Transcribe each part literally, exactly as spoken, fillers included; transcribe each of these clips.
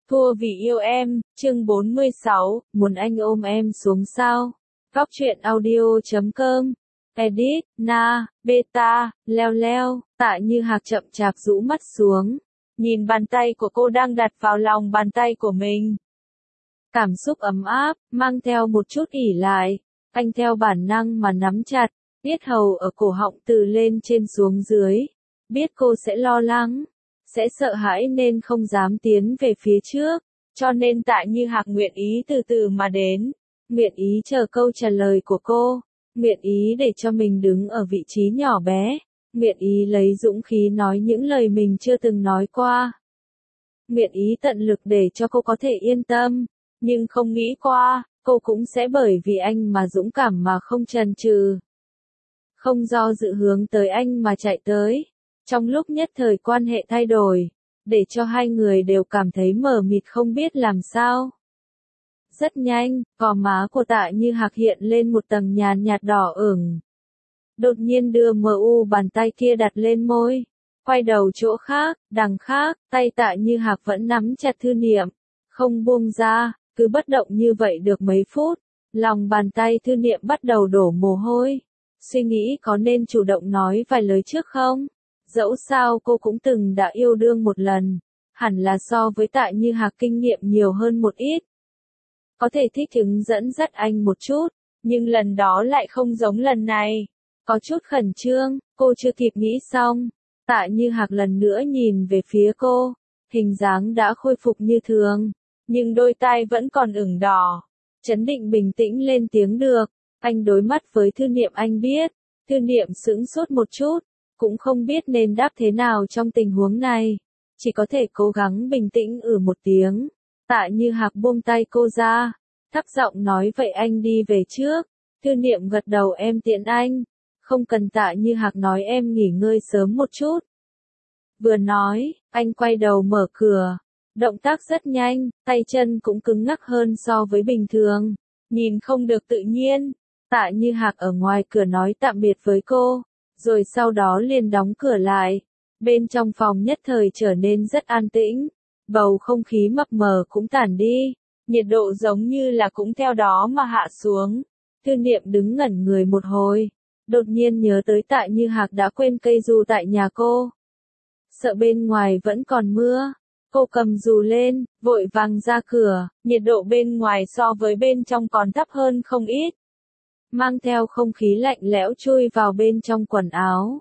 Thua vì yêu em, chương bốn mươi sáu, muốn anh ôm em xuống sao? Góc truyện audio chấm com. Edit, Na, Beta, Leo Leo, Tạ Như Hạc chậm chạp rũ mắt xuống. Nhìn bàn tay của cô đang đặt vào lòng bàn tay của mình. Cảm xúc ấm áp, mang theo một chút ỉ lại. Anh theo bản năng mà nắm chặt, yết hầu ở cổ họng từ lên trên xuống dưới. Biết cô sẽ lo lắng, sẽ sợ hãi nên không dám tiến về phía trước. Cho nên Tạ Như Hạc nguyện ý từ từ mà đến. Nguyện ý chờ câu trả lời của cô. Nguyện ý để cho mình đứng ở vị trí nhỏ bé. Nguyện ý lấy dũng khí nói những lời mình chưa từng nói qua. Nguyện ý tận lực để cho cô có thể yên tâm. Nhưng không nghĩ qua, cô cũng sẽ bởi vì anh mà dũng cảm mà không chần chừ. Không do dự hướng tới anh mà chạy tới. Trong lúc nhất thời quan hệ thay đổi, để cho hai người đều cảm thấy mờ mịt không biết làm sao. Rất nhanh, gò má của Tạ Như Hạc hiện lên một tầng nhàn nhạt đỏ ửng. Đột nhiên đưa mờ u bàn tay kia đặt lên môi. Quay đầu chỗ khác, đằng khác, tay Tạ Như Hạc vẫn nắm chặt Thư Niệm. Không buông ra, cứ bất động như vậy được mấy phút. Lòng bàn tay Thư Niệm bắt đầu đổ mồ hôi. Suy nghĩ có nên chủ động nói vài lời trước không? Dẫu sao cô cũng từng đã yêu đương một lần. Hẳn là so với Tạ Như Hạc kinh nghiệm nhiều hơn một ít. Có thể thích ứng dẫn dắt anh một chút. Nhưng lần đó lại không giống lần này. Có chút khẩn trương, cô chưa kịp nghĩ xong. Tạ Như Hạc lần nữa nhìn về phía cô. Hình dáng đã khôi phục như thường. Nhưng đôi tai vẫn còn ửng đỏ. Chấn định bình tĩnh lên tiếng được. Anh đối mắt với Thư Niệm anh biết. Thư Niệm sững sốt một chút. Cũng không biết nên đáp thế nào trong tình huống này. Chỉ có thể cố gắng bình tĩnh ử một tiếng. Tạ Như Hạc buông tay cô ra. Thấp giọng nói vậy anh đi về trước. Thư Niệm gật đầu em tiễn anh. Không cần. Tạ Như Hạc nói em nghỉ ngơi sớm một chút. Vừa nói, anh quay đầu mở cửa. Động tác rất nhanh, tay chân cũng cứng ngắc hơn so với bình thường. Nhìn không được tự nhiên. Tạ Như Hạc ở ngoài cửa nói tạm biệt với cô. Rồi sau đó liền đóng cửa lại. Bên trong phòng nhất thời trở nên rất an tĩnh. Bầu không khí mập mờ cũng tản đi. Nhiệt độ giống như là cũng theo đó mà hạ xuống. Thư Niệm đứng ngẩn người một hồi. Đột nhiên nhớ tới Tạ Như Hạc đã quên cây dù tại nhà cô. Sợ bên ngoài vẫn còn mưa. Cô cầm dù lên, vội vàng ra cửa. Nhiệt độ bên ngoài so với bên trong còn thấp hơn không ít. Mang theo không khí lạnh lẽo chui vào bên trong quần áo.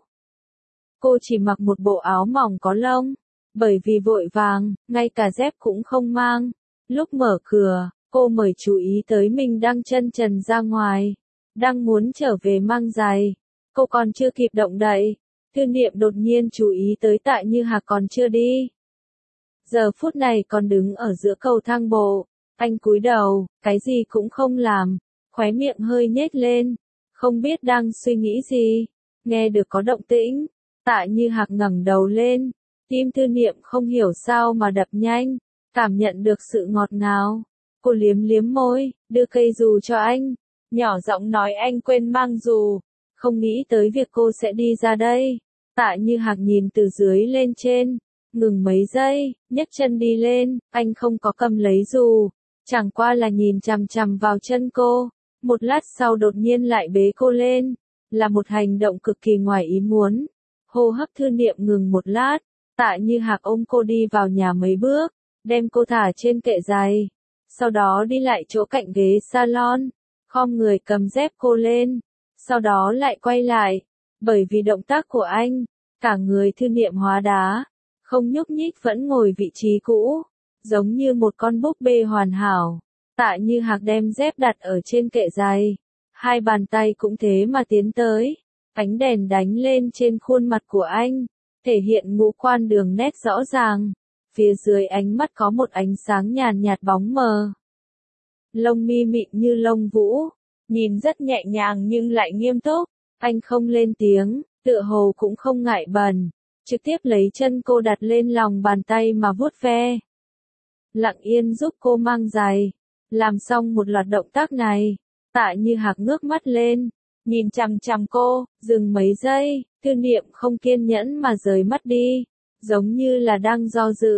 Cô chỉ mặc một bộ áo mỏng có lông. Bởi vì vội vàng, ngay cả dép cũng không mang. Lúc mở cửa, cô mới chú ý tới mình đang chân trần ra ngoài. Đang muốn trở về mang giày. Cô còn chưa kịp động đậy. Thư Niệm đột nhiên chú ý tới Tạ Như Hạc còn chưa đi. Giờ phút này còn đứng ở giữa cầu thang bộ. Anh cúi đầu, cái gì cũng không làm. Khóe miệng hơi nhếch lên. Không biết đang suy nghĩ gì. Nghe được có động tĩnh. Tạ Như Hạc ngẩng đầu lên. Tim Thư Niệm không hiểu sao mà đập nhanh. Cảm nhận được sự ngọt ngào. Cô liếm liếm môi, đưa cây dù cho anh. Nhỏ giọng nói anh quên mang dù. Không nghĩ tới việc cô sẽ đi ra đây. Tạ Như Hạc nhìn từ dưới lên trên. Ngừng mấy giây, nhấc chân đi lên. Anh không có cầm lấy dù. Chẳng qua là nhìn chằm chằm vào chân cô. Một lát sau đột nhiên lại bế cô lên. Là một hành động cực kỳ ngoài ý muốn. Hô hấp Thư Niệm ngừng một lát. Tạ Như Hạc ôm cô đi vào nhà mấy bước. Đem cô thả trên kệ giày. Sau đó đi lại chỗ cạnh ghế salon. Khom người cầm dép cô lên. Sau đó lại quay lại. Bởi vì động tác của anh, cả người Thư Niệm hóa đá. Không nhúc nhích vẫn ngồi vị trí cũ. Giống như một con búp bê hoàn hảo. Tạ Như Hạc đem dép đặt ở trên kệ giày. Hai bàn tay cũng thế mà tiến tới. Ánh đèn đánh lên trên khuôn mặt của anh. Thể hiện ngũ quan đường nét rõ ràng. Phía dưới ánh mắt có một ánh sáng nhàn nhạt bóng mờ. Lông mi mịn như lông vũ. Nhìn rất nhẹ nhàng nhưng lại nghiêm túc. Anh không lên tiếng, tựa hồ cũng không ngại bẩn. Trực tiếp lấy chân cô đặt lên lòng bàn tay mà vuốt ve. Lặng yên giúp cô mang giày. Làm xong một loạt động tác này. Tạ Như Hạc ngước mắt lên. Nhìn chằm chằm cô, dừng mấy giây. Thư Niệm không kiên nhẫn mà rời mắt đi. Giống như là đang do dự.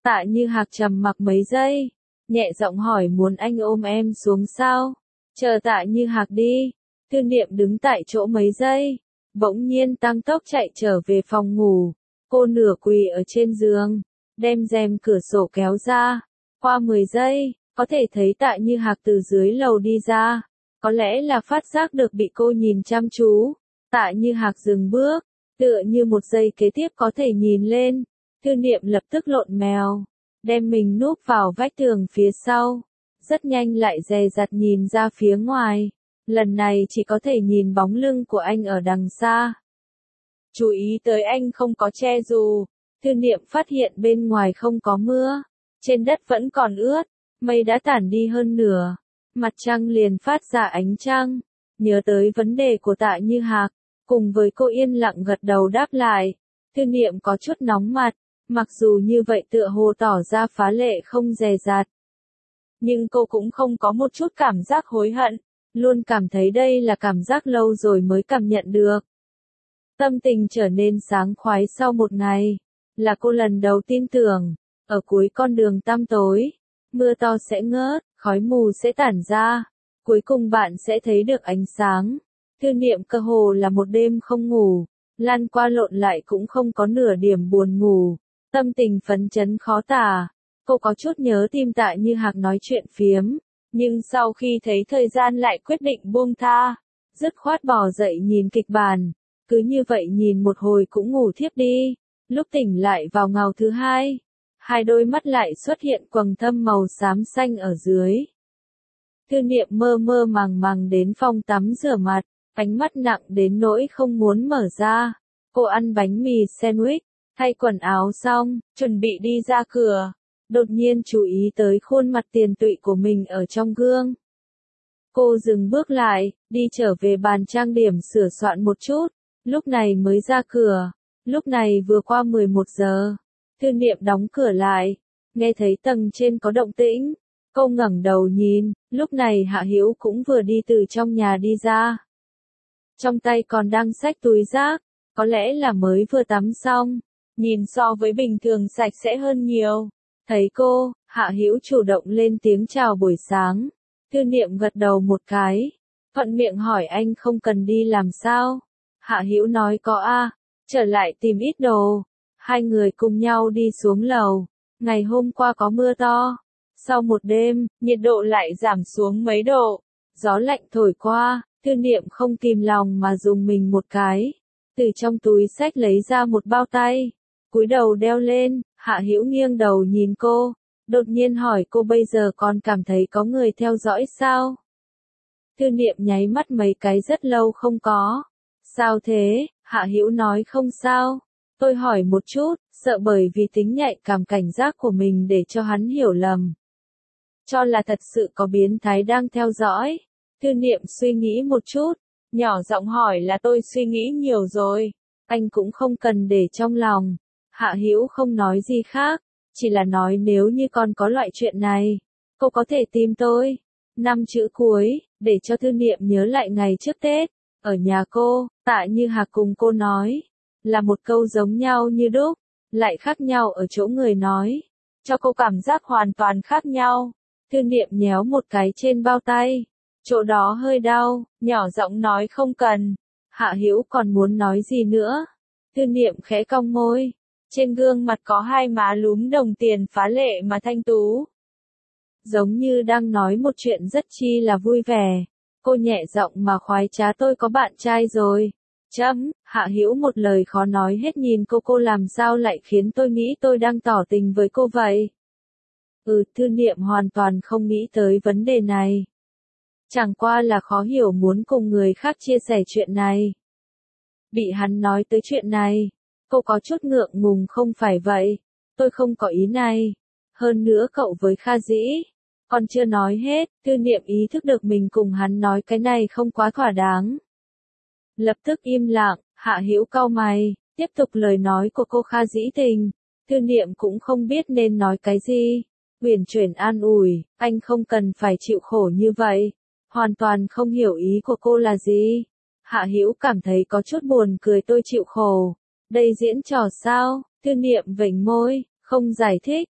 Tạ Như Hạc trầm mặc mấy giây, nhẹ giọng hỏi muốn anh ôm em xuống sao? Chờ Tạ Như Hạc đi, Thư Niệm đứng tại chỗ mấy giây, bỗng nhiên tăng tốc chạy trở về phòng ngủ. Cô nửa quỳ ở trên giường, đem rèm cửa sổ kéo ra. Qua mười giây, có thể thấy Tạ Như Hạc từ dưới lầu đi ra. Có lẽ là phát giác được bị cô nhìn chăm chú. Tạ Như Hạc dừng bước, tựa như một giây kế tiếp có thể nhìn lên. Thư Niệm lập tức lộn mèo, đem mình núp vào vách tường phía sau. Rất nhanh lại dè dặt nhìn ra phía ngoài. Lần này chỉ có thể nhìn bóng lưng của anh ở đằng xa. Chú ý tới anh không có che dù. Thư Niệm phát hiện bên ngoài không có mưa. Trên đất vẫn còn ướt. Mây đã tản đi hơn nửa. Mặt trăng liền phát ra ánh trăng. Nhớ tới vấn đề của Tạ Như Hạc. Cùng với cô yên lặng gật đầu đáp lại. Thư Niệm có chút nóng mặt. Mặc dù như vậy tựa hồ tỏ ra phá lệ không dè dặt. Nhưng cô cũng không có một chút cảm giác hối hận. Luôn cảm thấy đây là cảm giác lâu rồi mới cảm nhận được. Tâm tình trở nên sáng khoái sau một ngày. Là cô lần đầu tin tưởng. Ở cuối con đường tăm tối. Mưa to sẽ ngớt, khói mù sẽ tản ra. Cuối cùng bạn sẽ thấy được ánh sáng. Thư Niệm cơ hồ là một đêm không ngủ. Lăn qua lộn lại cũng không có nửa điểm buồn ngủ. Tâm tình phấn chấn khó tả. Cô có chút nhớ tìm Tạ Như Hạc nói chuyện phiếm. Nhưng sau khi thấy thời gian lại quyết định buông tha. Dứt khoát bỏ dậy nhìn kịch bản. Cứ như vậy nhìn một hồi cũng ngủ thiếp đi. Lúc tỉnh lại vào ngào thứ hai. Hai đôi mắt lại xuất hiện quầng thâm màu xám xanh ở dưới. Thư Niệm mơ mơ màng màng đến phòng tắm rửa mặt. Ánh mắt nặng đến nỗi không muốn mở ra. Cô ăn bánh mì sandwich. Thay quần áo xong, chuẩn bị đi ra cửa. Đột nhiên chú ý tới khuôn mặt tiền tụy của mình ở trong gương. Cô dừng bước lại, đi trở về bàn trang điểm sửa soạn một chút. Lúc này mới ra cửa. Lúc này vừa qua mười một giờ. Thư Niệm đóng cửa lại. Nghe thấy tầng trên có động tĩnh. Cô ngẩng đầu nhìn. Lúc này Hạ Hữu cũng vừa đi từ trong nhà đi ra. Trong tay còn đang xách túi rác. Có lẽ là mới vừa tắm xong. Nhìn so với bình thường sạch sẽ hơn nhiều. Thấy cô, Hạ Hữu chủ động lên tiếng chào buổi sáng. Thư Niệm gật đầu một cái. Thuận miệng hỏi anh không cần đi làm sao. Hạ Hữu nói có a, trở lại tìm ít đồ. Hai người cùng nhau đi xuống lầu. Ngày hôm qua có mưa to. Sau một đêm, nhiệt độ lại giảm xuống mấy độ. Gió lạnh thổi qua, Thư Niệm không kìm lòng mà dùng mình một cái. Từ trong túi xách lấy ra một bao tay. Cúi đầu đeo lên, Hạ Hữu nghiêng đầu nhìn cô. Đột nhiên hỏi cô bây giờ còn cảm thấy có người theo dõi sao? Thư Niệm nháy mắt mấy cái rất lâu không có. Sao thế? Hạ Hữu nói không sao. Tôi hỏi một chút, sợ bởi vì tính nhạy cảm cảnh giác của mình để cho hắn hiểu lầm. Cho là thật sự có biến thái đang theo dõi. Thư Niệm suy nghĩ một chút, nhỏ giọng hỏi là tôi suy nghĩ nhiều rồi. Anh cũng không cần để trong lòng. Hạ Hữu không nói gì khác, chỉ là nói nếu như còn có loại chuyện này, cô có thể tìm tôi. Năm chữ cuối, để cho Thư Niệm nhớ lại ngày trước Tết, ở nhà cô, Tạ Như Hạc cùng cô nói, là một câu giống nhau như đúc, lại khác nhau ở chỗ người nói, cho cô cảm giác hoàn toàn khác nhau. Thư Niệm nhéo một cái trên bao tay, chỗ đó hơi đau, nhỏ giọng nói không cần. Hạ Hữu còn muốn nói gì nữa. Thư Niệm khẽ cong môi. Trên gương mặt có hai má lúm đồng tiền phá lệ mà thanh tú. Giống như đang nói một chuyện rất chi là vui vẻ. Cô nhẹ giọng mà khoái trá tôi có bạn trai rồi. Chấm, Hạ Hữu một lời khó nói hết nhìn cô cô làm sao lại khiến tôi nghĩ tôi đang tỏ tình với cô vậy. Ừ, Thư Niệm hoàn toàn không nghĩ tới vấn đề này. Chẳng qua là khó hiểu muốn cùng người khác chia sẻ chuyện này. Bị hắn nói tới chuyện này. Cô có chút ngượng ngùng không phải vậy. Tôi không có ý này. Hơn nữa cậu với Kha Dĩ. Còn chưa nói hết, Thư Niệm ý thức được mình cùng hắn nói cái này không quá thỏa đáng. Lập tức im lặng, Hạ Hữu cau mày, tiếp tục lời nói của cô Kha Dĩ Tình. Thư Niệm cũng không biết nên nói cái gì. Uyển chuyển an ủi, anh không cần phải chịu khổ như vậy. Hoàn toàn không hiểu ý của cô là gì. Hạ Hữu cảm thấy có chút buồn cười tôi chịu khổ. Đây diễn trò sao? Thư Niệm vểnh môi, không giải thích.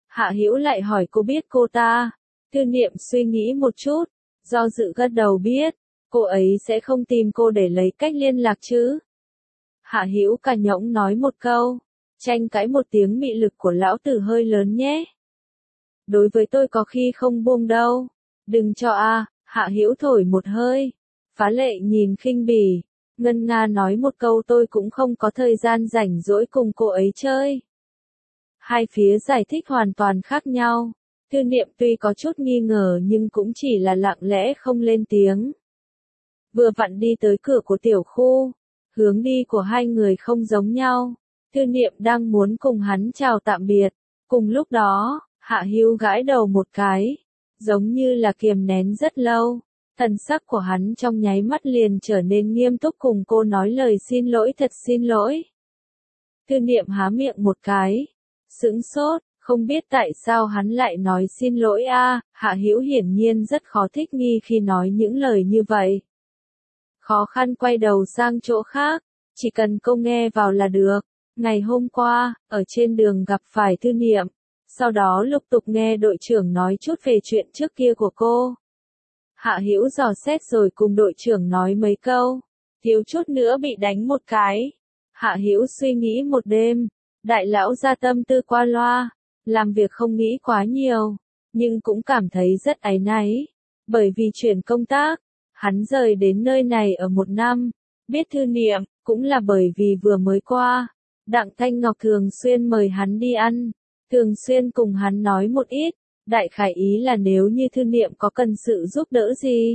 Hạ Hữu lại hỏi cô biết cô ta. Thư Niệm suy nghĩ một chút, do dự gật đầu biết, cô ấy sẽ không tìm cô để lấy cách liên lạc chứ. Hạ Hữu cả nhõng nói một câu, tranh cãi một tiếng mị lực của lão tử hơi lớn nhé. Đối với tôi có khi không buông đâu. Đừng cho a, Hạ Hữu thổi một hơi. Phá Lệ nhìn khinh bỉ, ngân nga nói một câu tôi cũng không có thời gian rảnh rỗi cùng cô ấy chơi. Hai phía giải thích hoàn toàn khác nhau. Thư Niệm tuy có chút nghi ngờ nhưng cũng chỉ là lặng lẽ không lên tiếng. Vừa vặn đi tới cửa của tiểu khu, hướng đi của hai người không giống nhau. Thư Niệm đang muốn cùng hắn chào tạm biệt. Cùng lúc đó, Hạ Hữu gãi đầu một cái, giống như là kiềm nén rất lâu. Thần sắc của hắn trong nháy mắt liền trở nên nghiêm túc cùng cô nói lời xin lỗi thật xin lỗi. Thư Niệm há miệng một cái, sững sốt, không biết tại sao hắn lại nói xin lỗi a. Hạ Hữu hiển nhiên rất khó thích nghi khi nói những lời như vậy. Khó khăn quay đầu sang chỗ khác, chỉ cần cô nghe vào là được. Ngày hôm qua, ở trên đường gặp phải Thư Niệm, sau đó lục tục nghe đội trưởng nói chút về chuyện trước kia của cô. Hạ Hữu dò xét rồi cùng đội trưởng nói mấy câu, thiếu chút nữa bị đánh một cái. Hạ Hữu suy nghĩ một đêm, đại lão ra tâm tư qua loa, làm việc không nghĩ quá nhiều, nhưng cũng cảm thấy rất áy náy, bởi vì chuyển công tác, hắn rời đến nơi này ở một năm, biết Thư Niệm, cũng là bởi vì vừa mới qua, Đặng Thanh Ngọc thường xuyên mời hắn đi ăn, thường xuyên cùng hắn nói một ít. Đại khái ý là nếu như Thư Niệm có cần sự giúp đỡ gì,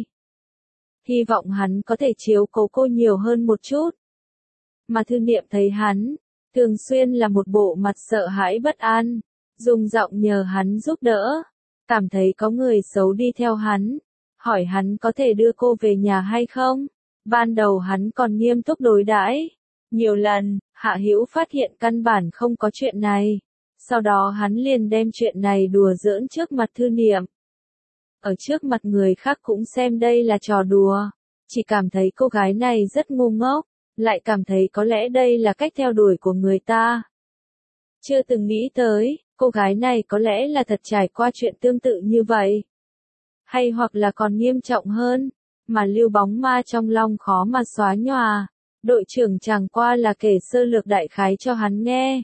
hy vọng hắn có thể chiếu cố cô nhiều hơn một chút. Mà Thư Niệm thấy hắn, thường xuyên là một bộ mặt sợ hãi bất an, dùng giọng nhờ hắn giúp đỡ, cảm thấy có người xấu đi theo hắn, hỏi hắn có thể đưa cô về nhà hay không. Ban đầu hắn còn nghiêm túc đối đãi, nhiều lần, Hạ Hữu phát hiện căn bản không có chuyện này. Sau đó hắn liền đem chuyện này đùa giỡn trước mặt Thư Niệm. Ở trước mặt người khác cũng xem đây là trò đùa, chỉ cảm thấy cô gái này rất ngu ngốc, lại cảm thấy có lẽ đây là cách theo đuổi của người ta. Chưa từng nghĩ tới, cô gái này có lẽ là thật trải qua chuyện tương tự như vậy. Hay hoặc là còn nghiêm trọng hơn, mà lưu bóng ma trong lòng khó mà xóa nhòa. Đội trưởng chẳng qua là kể sơ lược đại khái cho hắn nghe.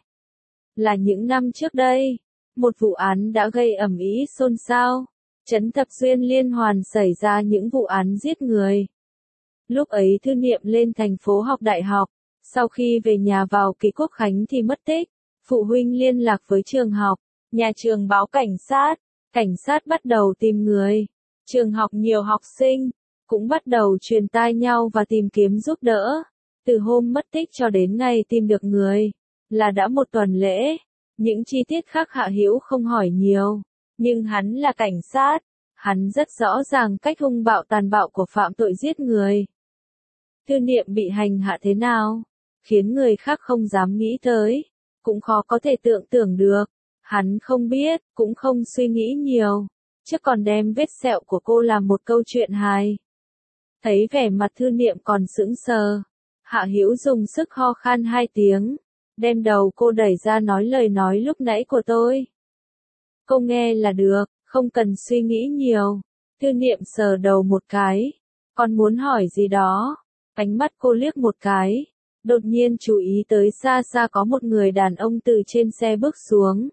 Là những năm trước đây, một vụ án đã gây ầm ĩ xôn xao, Trấn Thập Xuyên liên hoàn xảy ra những vụ án giết người. Lúc ấy Thư Niệm lên thành phố học đại học, sau khi về nhà vào kỳ quốc khánh thì mất tích, phụ huynh liên lạc với trường học, nhà trường báo cảnh sát, cảnh sát bắt đầu tìm người, trường học nhiều học sinh, cũng bắt đầu truyền tai nhau và tìm kiếm giúp đỡ, từ hôm mất tích cho đến ngày tìm được người. Là đã một tuần lễ, những chi tiết khác Hạ Hữu không hỏi nhiều, nhưng hắn là cảnh sát, hắn rất rõ ràng cách hung bạo tàn bạo của phạm tội giết người. Thư Niệm bị hành hạ thế nào, khiến người khác không dám nghĩ tới, cũng khó có thể tưởng tượng được, hắn không biết, cũng không suy nghĩ nhiều, chứ còn đem vết sẹo của cô làm một câu chuyện hài. Thấy vẻ mặt Thư Niệm còn sững sờ, Hạ Hữu dùng sức ho khan hai tiếng. Đem đầu cô đẩy ra nói lời nói lúc nãy của tôi. Cô nghe là được, không cần suy nghĩ nhiều. Thư Niệm sờ đầu một cái, còn muốn hỏi gì đó. Ánh mắt cô liếc một cái, đột nhiên chú ý tới xa xa có một người đàn ông từ trên xe bước xuống.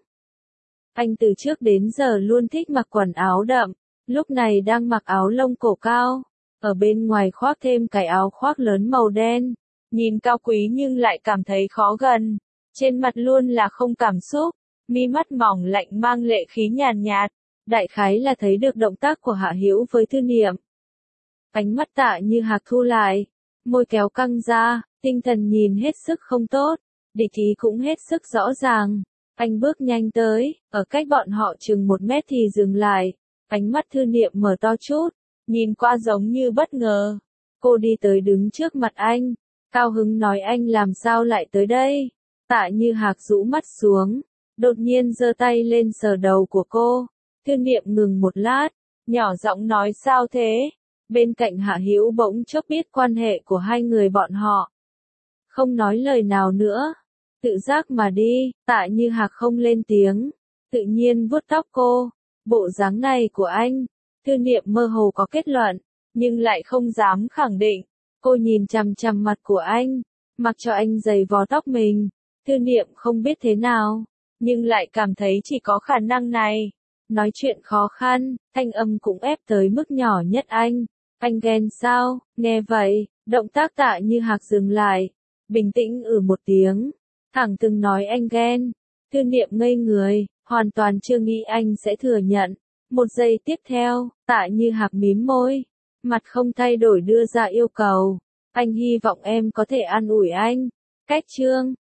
Anh từ trước đến giờ luôn thích mặc quần áo đậm, lúc này đang mặc áo lông cổ cao, ở bên ngoài khoác thêm cái áo khoác lớn màu đen. Nhìn cao quý nhưng lại cảm thấy khó gần, trên mặt luôn là không cảm xúc, mi mắt mỏng lạnh mang lệ khí nhàn nhạt, đại khái là thấy được động tác của Hạ Hữu với Thư Niệm. Ánh mắt Tạ Như Hạc thu lại, môi kéo căng ra, tinh thần nhìn hết sức không tốt, địch ý cũng hết sức rõ ràng. Anh bước nhanh tới, ở cách bọn họ chừng một mét thì dừng lại, ánh mắt Thư Niệm mở to chút, nhìn qua giống như bất ngờ. Cô đi tới đứng trước mặt anh. Cao hứng nói anh làm sao lại tới đây? Tạ Như Hạc rũ mắt xuống, đột nhiên giơ tay lên sờ đầu của cô. Thư Niệm ngừng một lát, nhỏ giọng nói sao thế? Bên cạnh Hạ Hữu bỗng chốc biết quan hệ của hai người bọn họ. Không nói lời nào nữa, tự giác mà đi, Tạ Như Hạc không lên tiếng, tự nhiên vuốt tóc cô. Bộ dáng này của anh, Thư Niệm mơ hồ có kết luận, nhưng lại không dám khẳng định. Cô nhìn chằm chằm mặt của anh, mặc cho anh giày vò tóc mình. Thư Niệm không biết thế nào, nhưng lại cảm thấy chỉ có khả năng này. Nói chuyện khó khăn, thanh âm cũng ép tới mức nhỏ nhất anh. Anh ghen sao? Nghe vậy, động tác Tạ Như Hạc dừng lại, bình tĩnh ừ một tiếng. Thẳng từng nói anh ghen. Thư Niệm ngây người, hoàn toàn chưa nghĩ anh sẽ thừa nhận. Một giây tiếp theo, Tạ Như Hạc mím môi, mặt không thay đổi đưa ra yêu cầu. Anh hy vọng em có thể an ủi anh. Cách chương